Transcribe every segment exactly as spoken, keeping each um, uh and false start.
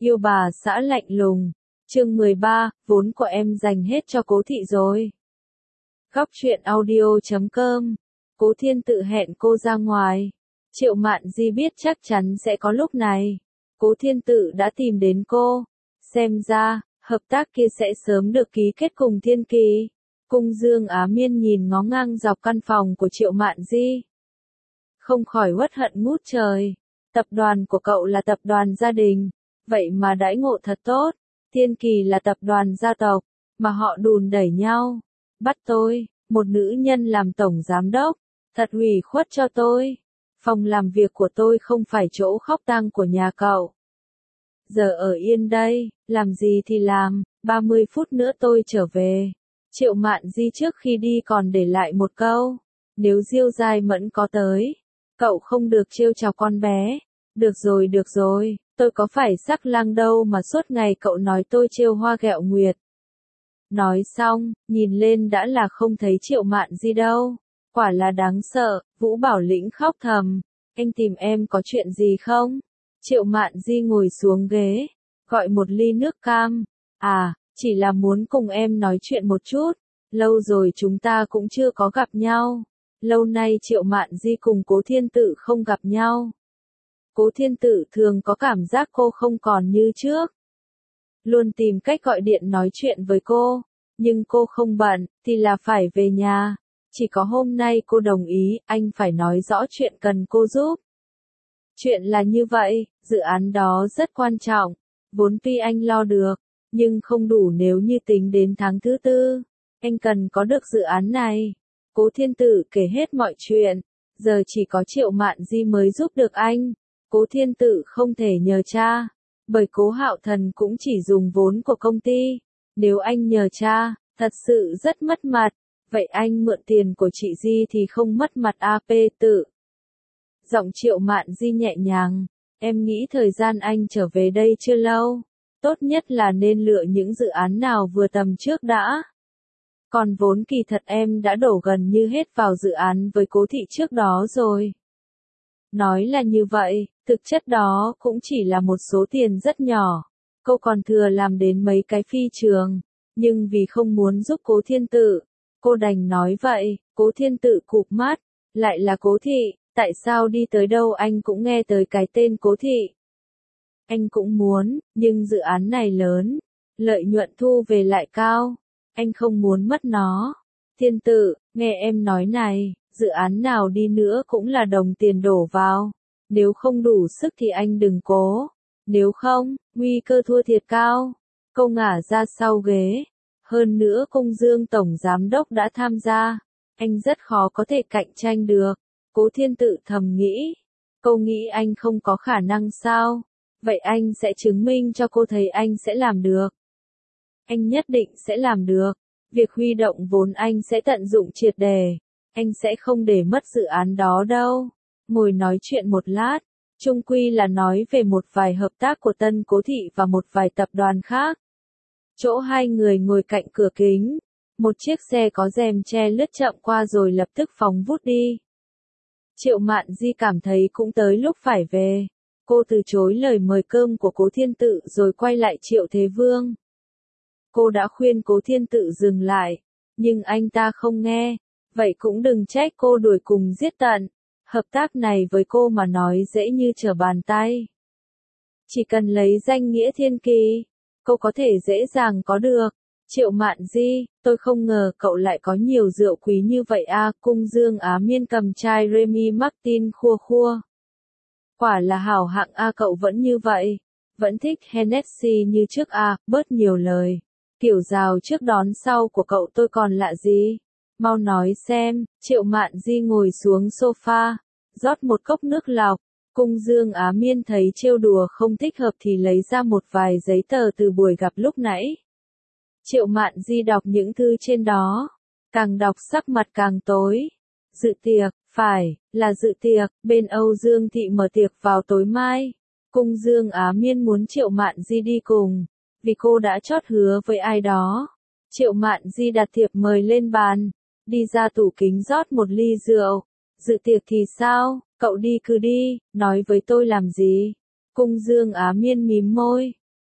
Yêu bà xã lạnh lùng. Chương mười ba, vốn của em dành hết cho Cố Thị rồi. Góc truyện audio chấm com. Cố Thiên Tự hẹn cô ra ngoài. Triệu Mạn Di biết chắc chắn sẽ có lúc này. Cố Thiên Tự đã tìm đến cô. Xem ra, hợp tác kia sẽ sớm được ký kết cùng Thiên Kỳ. Cung Dương Á Miên nhìn ngó ngang dọc căn phòng của Triệu Mạn Di. Không khỏi uất hận ngút trời. Tập đoàn của cậu là tập đoàn gia đình. Vậy mà đãi ngộ thật tốt. Thiên Kỳ là tập đoàn gia tộc. Mà họ đùn đẩy nhau. Bắt tôi, một nữ nhân làm tổng giám đốc. Thật ủy khuất cho tôi. Phòng làm việc của tôi không phải chỗ khóc tang của nhà cậu. Giờ ở yên đây, làm gì thì làm, ba mươi phút nữa tôi trở về. Triệu Mạn Di trước khi đi còn để lại một câu. Nếu Diêu Giai Mẫn có tới, cậu không được trêu chọc con bé. Được rồi được rồi, tôi có phải sắc lang đâu mà suốt ngày cậu nói tôi trêu hoa ghẹo nguyệt. Nói xong, nhìn lên đã là không thấy Triệu Mạn Di đâu. Quả là đáng sợ, Vũ Bảo Lĩnh khóc thầm. Anh tìm em có chuyện gì không? Triệu Mạn Di ngồi xuống ghế, gọi một ly nước cam. À, chỉ là muốn cùng em nói chuyện một chút. Lâu rồi chúng ta cũng chưa có gặp nhau. Lâu nay Triệu Mạn Di cùng Cố Thiên Tự không gặp nhau. Cố Thiên Tự thường có cảm giác cô không còn như trước. Luôn tìm cách gọi điện nói chuyện với cô. Nhưng cô không bận, thì là phải về nhà. Chỉ có hôm nay cô đồng ý, anh phải nói rõ chuyện cần cô giúp. Chuyện là như vậy, dự án đó rất quan trọng. Vốn tuy anh lo được, nhưng không đủ nếu như tính đến tháng thứ tư. Anh cần có được dự án này. Cố Thiên Tự kể hết mọi chuyện. Giờ chỉ có Triệu Mạn Di mới giúp được anh. Cố Thiên Tự không thể nhờ cha. Bởi Cố Hạo Thần cũng chỉ dùng vốn của công ty. Nếu anh nhờ cha, thật sự rất mất mặt. Vậy anh mượn tiền của chị Di thì không mất mặt a pê Tự. Giọng Triệu Mạn Di nhẹ nhàng. Em nghĩ thời gian anh trở về đây chưa lâu. Tốt nhất là nên lựa những dự án nào vừa tầm trước đã. Còn vốn kỳ thật em đã đổ gần như hết vào dự án với Cố Thị trước đó rồi. Nói là như vậy, thực chất đó cũng chỉ là một số tiền rất nhỏ. Cô còn thừa làm đến mấy cái phi trường. Nhưng vì không muốn giúp Cố Thiên Tự, cô đành nói vậy. Cố Thiên Tự cụp mắt. Lại là Cố Thị, tại sao đi tới đâu anh cũng nghe tới cái tên Cố Thị. Anh cũng muốn, nhưng dự án này lớn. Lợi nhuận thu về lại cao. Anh không muốn mất nó. Thiên Tự, nghe em nói này, dự án nào đi nữa cũng là đồng tiền đổ vào. Nếu không đủ sức thì anh đừng cố. Nếu không, nguy cơ thua thiệt cao. Cô ngả ra sau ghế. Hơn nữa Cung Dương Tổng Giám Đốc đã tham gia. Anh rất khó có thể cạnh tranh được. Cố Thiên Tự thầm nghĩ. Cô nghĩ anh không có khả năng sao? Vậy anh sẽ chứng minh cho cô thấy anh sẽ làm được. Anh nhất định sẽ làm được. Việc huy động vốn anh sẽ tận dụng triệt để. Anh sẽ không để mất dự án đó đâu. Ngồi nói chuyện một lát. Chung quy là nói về một vài hợp tác của Tân Cố Thị và một vài tập đoàn khác. Chỗ hai người ngồi cạnh cửa kính. Một chiếc xe có rèm che lướt chậm qua rồi lập tức phóng vút đi. Triệu Mạn Di cảm thấy cũng tới lúc phải về. Cô từ chối lời mời cơm của Cố Thiên Tự rồi quay lại Triệu Thế Vương. Cô đã khuyên Cố Thiên Tự dừng lại. Nhưng anh ta không nghe. Vậy cũng đừng trách cô đuổi cùng giết tận. Hợp tác này với cô mà nói dễ như trở bàn tay. Chỉ cần lấy danh nghĩa Thiên Kỳ, cô có thể dễ dàng có được. Triệu Mạn Di, tôi không ngờ cậu lại có nhiều rượu quý như vậy a. Cung Dương Á Miên cầm chai Remy Martin khua khua. Quả là hảo hạng a. Cậu vẫn như vậy. Vẫn thích Hennessy như trước a. Bớt nhiều lời. Kiểu rào trước đón sau của cậu tôi còn lạ gì? Mau nói xem. Triệu Mạn Di ngồi xuống sofa, rót một cốc nước lọc. Cung Dương Á Miên thấy trêu đùa không thích hợp thì lấy ra một vài giấy tờ từ buổi gặp lúc nãy. Triệu Mạn Di đọc những thư trên đó. Càng đọc sắc mặt càng tối. Dự tiệc, phải, là dự tiệc, bên Âu Dương Thị mở tiệc vào tối mai. Cung Dương Á Miên muốn Triệu Mạn Di đi cùng, vì cô đã chót hứa với ai đó. Triệu Mạn Di đặt thiệp mời lên bàn, đi ra tủ kính rót một ly rượu. Dự tiệc thì sao, cậu đi cứ đi, nói với tôi làm gì? Cung Dương Á Miên mím môi.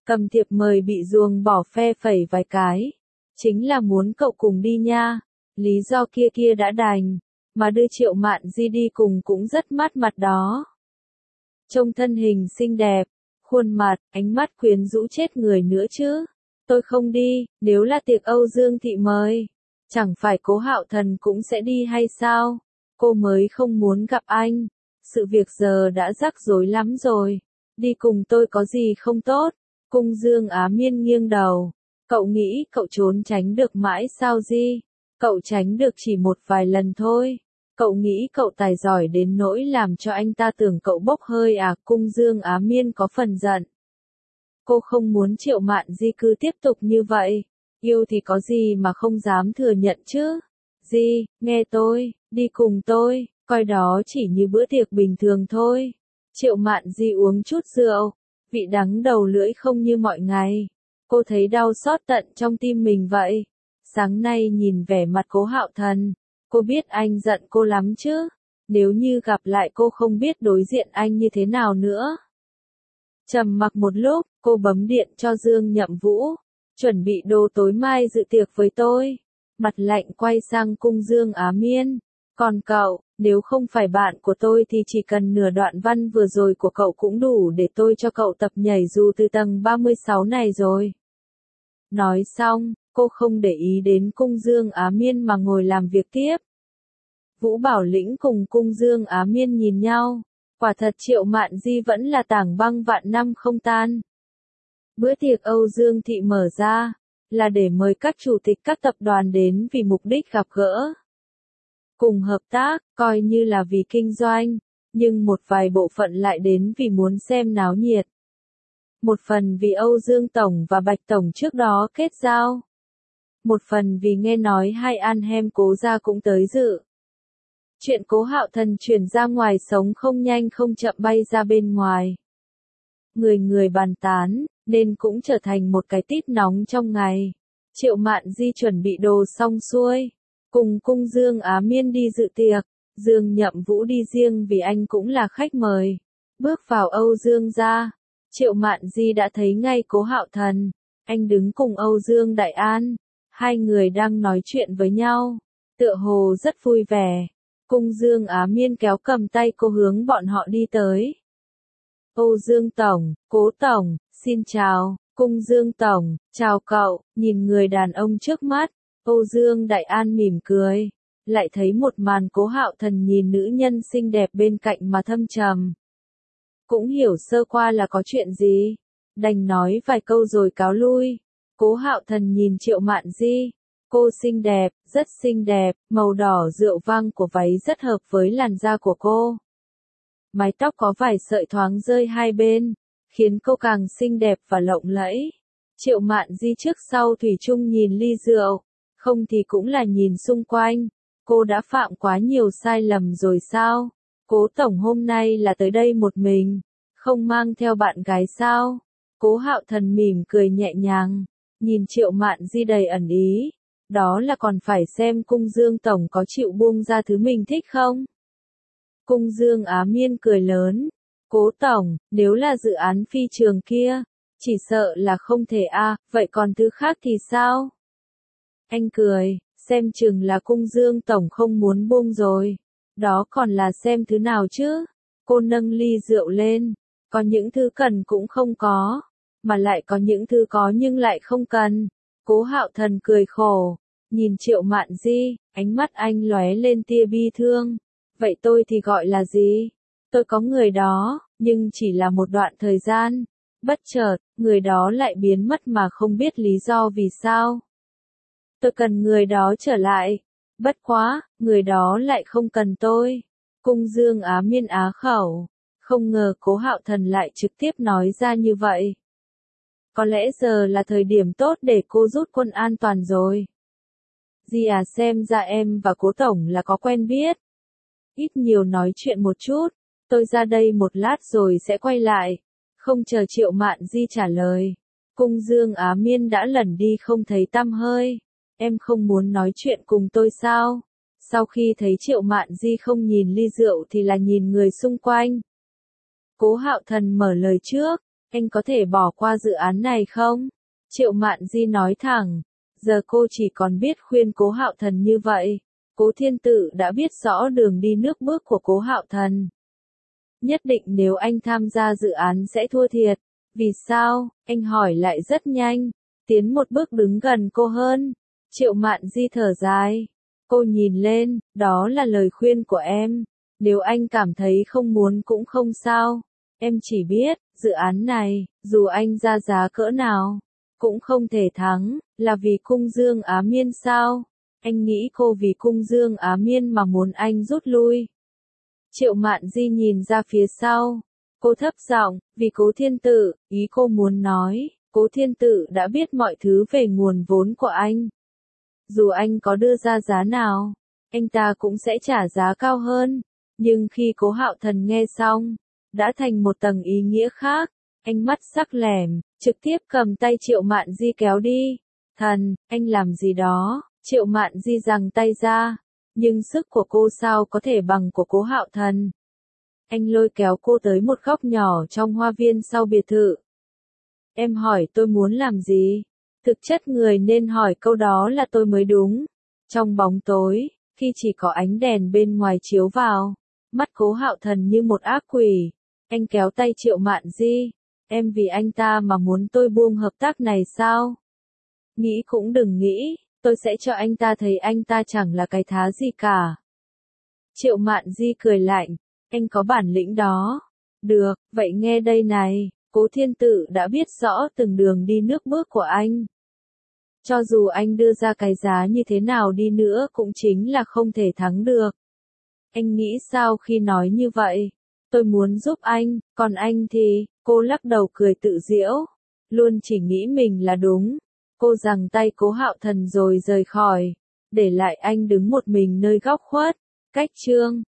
Cầm thiệp mời bị Duồng bỏ phe phẩy vài cái. Chính là muốn cậu cùng đi nha. Lý do kia kia đã đành. Mà đưa Triệu Mạn Di đi cùng cũng rất mát mặt đó. Trông thân hình xinh đẹp, khuôn mặt, ánh mắt quyến rũ chết người nữa chứ. Tôi không đi, nếu là tiệc Âu Dương Thị mời. Chẳng phải Cố Hạo Thần cũng sẽ đi hay sao? Cô mới không muốn gặp anh. Sự việc giờ đã rắc rối lắm rồi. Đi cùng tôi có gì không tốt? Cung Dương Á Miên nghiêng đầu. Cậu nghĩ cậu trốn tránh được mãi sao Di? Cậu tránh được chỉ một vài lần thôi. Cậu nghĩ cậu tài giỏi đến nỗi làm cho anh ta tưởng cậu bốc hơi à? Cung Dương Á Miên có phần giận. Cô không muốn Triệu Mạn Di cứ tiếp tục như vậy. Yêu thì có gì mà không dám thừa nhận chứ? Di, nghe tôi, đi cùng tôi, coi đó chỉ như bữa tiệc bình thường thôi. Triệu Mạn Di uống chút rượu, vị đắng đầu lưỡi không như mọi ngày. Cô thấy đau xót tận trong tim mình vậy. Sáng nay nhìn vẻ mặt Cố Hạo Thần, cô biết anh giận cô lắm chứ. Nếu như gặp lại cô không biết đối diện anh như thế nào nữa. Trầm mặc một lúc, cô bấm điện cho Dương Nhậm Vũ. Chuẩn bị đồ tối mai dự tiệc với tôi. Mặt lạnh quay sang Cung Dương Á Miên. Còn cậu, nếu không phải bạn của tôi thì chỉ cần nửa đoạn văn vừa rồi của cậu cũng đủ để tôi cho cậu tập nhảy dù từ tầng ba mươi sáu này rồi. Nói xong, cô không để ý đến Cung Dương Á Miên mà ngồi làm việc tiếp. Vũ Bảo Lĩnh cùng Cung Dương Á Miên nhìn nhau. Quả thật Triệu Mạn Di vẫn là tảng băng vạn năm không tan. Bữa tiệc Âu Dương Thị mở ra, là để mời các chủ tịch các tập đoàn đến vì mục đích gặp gỡ. Cùng hợp tác, coi như là vì kinh doanh, nhưng một vài bộ phận lại đến vì muốn xem náo nhiệt. Một phần vì Âu Dương Tổng và Bạch Tổng trước đó kết giao. Một phần vì nghe nói hai An Hem Cố gia cũng tới dự. Chuyện Cố Hạo Thần chuyển ra ngoài sống không nhanh không chậm bay ra bên ngoài. Người người bàn tán, nên cũng trở thành một cái tít nóng trong ngày. Triệu Mạn Di chuẩn bị đồ xong xuôi, cùng Cung Dương Á Miên đi dự tiệc, Dương Nhậm Vũ đi riêng vì anh cũng là khách mời. Bước vào Âu Dương gia, Triệu Mạn Di đã thấy ngay Cố Hạo Thần, anh đứng cùng Âu Dương Đại An, hai người đang nói chuyện với nhau, tựa hồ rất vui vẻ. Cung Dương Á Miên kéo cầm tay cô hướng bọn họ đi tới. Âu Dương Tổng, Cố Tổng, xin chào. Cung Dương Tổng, chào cậu. Nhìn người đàn ông trước mắt, Âu Dương Đại An mỉm cười. Lại thấy một màn Cố Hạo Thần nhìn nữ nhân xinh đẹp bên cạnh mà thâm trầm. Cũng hiểu sơ qua là có chuyện gì. Đành nói vài câu rồi cáo lui. Cố Hạo Thần nhìn Triệu Mạn Di. Cô xinh đẹp, rất xinh đẹp, màu đỏ rượu vang của váy rất hợp với làn da của cô. Mái tóc có vài sợi thoáng rơi hai bên, khiến cô càng xinh đẹp và lộng lẫy. Triệu Mạn Di trước sau thủy chung nhìn ly rượu, không thì cũng là nhìn xung quanh. Cô đã phạm quá nhiều sai lầm rồi sao? Cố Tổng hôm nay là tới đây một mình, không mang theo bạn gái sao? Cố Hạo Thần mỉm cười nhẹ nhàng, nhìn Triệu Mạn Di đầy ẩn ý. Đó là còn phải xem Cung Dương Tổng có chịu buông ra thứ mình thích không? Cung Dương Á Miên cười lớn. Cố Tổng, nếu là dự án phi trường kia, chỉ sợ là không thể a, à, vậy còn thứ khác thì sao? Anh cười, xem chừng là Cung Dương Tổng không muốn buông rồi. Đó còn là xem thứ nào chứ? Cô nâng ly rượu lên. Có những thứ cần cũng không có, mà lại có những thứ có nhưng lại không cần. Cố Hạo Thần cười khổ, nhìn Triệu Mạn Di, ánh mắt anh lóe lên tia bi thương. Vậy tôi thì gọi là gì? Tôi có người đó, nhưng chỉ là một đoạn thời gian. Bất chợt, người đó lại biến mất mà không biết lý do vì sao. Tôi cần người đó trở lại. Bất quá, người đó lại không cần tôi. Cung Dương Á Miên á khẩu. Không ngờ Cố Hạo Thần lại trực tiếp nói ra như vậy. Có lẽ giờ là thời điểm tốt để cô rút quân an toàn rồi. Dì à, xem ra em và Cố Tổng là có quen biết. Ít nhiều nói chuyện một chút, tôi ra đây một lát rồi sẽ quay lại. Không chờ Triệu Mạn Di trả lời. Cung Dương Á Miên đã lẩn đi không thấy tăm hơi. Em không muốn nói chuyện cùng tôi sao? Sau khi thấy Triệu Mạn Di không nhìn ly rượu thì là nhìn người xung quanh. Cố Hạo Thần mở lời trước. anh có thể bỏ qua dự án này không? Triệu Mạn Di nói thẳng, giờ cô chỉ còn biết khuyên Cố Hạo Thần như vậy. Cố Thiên Tự đã biết rõ đường đi nước bước của Cố Hạo Thần. Nhất định nếu anh tham gia dự án sẽ thua thiệt. Vì sao? Anh hỏi lại rất nhanh, tiến một bước đứng gần cô hơn. Triệu Mạn Di thở dài. Cô nhìn lên, đó là lời khuyên của em. Nếu anh cảm thấy không muốn cũng không sao. Em chỉ biết, dự án này, dù anh ra giá cỡ nào, cũng không thể thắng, là vì Cung Dương Á Miên sao? Anh nghĩ cô vì Cung Dương Á Miên mà muốn anh rút lui. Triệu Mạn Di nhìn ra phía sau. Cô thấp giọng, vì Cố Thiên Tự, ý cô muốn nói, Cố Thiên Tự đã biết mọi thứ về nguồn vốn của anh. Dù anh có đưa ra giá nào, anh ta cũng sẽ trả giá cao hơn. Nhưng khi Cố Hạo Thần nghe xong, đã thành một tầng ý nghĩa khác. Anh mắt sắc lẻm, trực tiếp cầm tay Triệu Mạn Di kéo đi. Thần, anh làm gì đó? Triệu Mạn Di giằng tay ra. Nhưng sức của cô sao có thể bằng của Cố Hạo Thần. Anh lôi kéo cô tới một góc nhỏ trong hoa viên sau biệt thự. Em hỏi tôi muốn làm gì? Thực chất người nên hỏi câu đó là tôi mới đúng. Trong bóng tối, khi chỉ có ánh đèn bên ngoài chiếu vào, mắt Cố Hạo Thần như một ác quỷ. Anh kéo tay Triệu Mạn Di. Em vì anh ta mà muốn tôi buông hợp tác này sao? Nghĩ cũng đừng nghĩ, tôi sẽ cho anh ta thấy anh ta chẳng là cái thá gì cả. Triệu Mạn Di cười lạnh, anh có bản lĩnh đó. Được, vậy nghe đây này, Cố Thiên Tự đã biết rõ từng đường đi nước bước của anh. Cho dù anh đưa ra cái giá như thế nào đi nữa cũng chính là không thể thắng được. Anh nghĩ sao khi nói như vậy? Tôi muốn giúp anh, còn anh thì, cô lắc đầu cười tự giễu. Luôn chỉ nghĩ mình là đúng. Cô giằng tay Cố Hạo Thần rồi rời khỏi. Để lại anh đứng một mình nơi góc khuất. Cách chương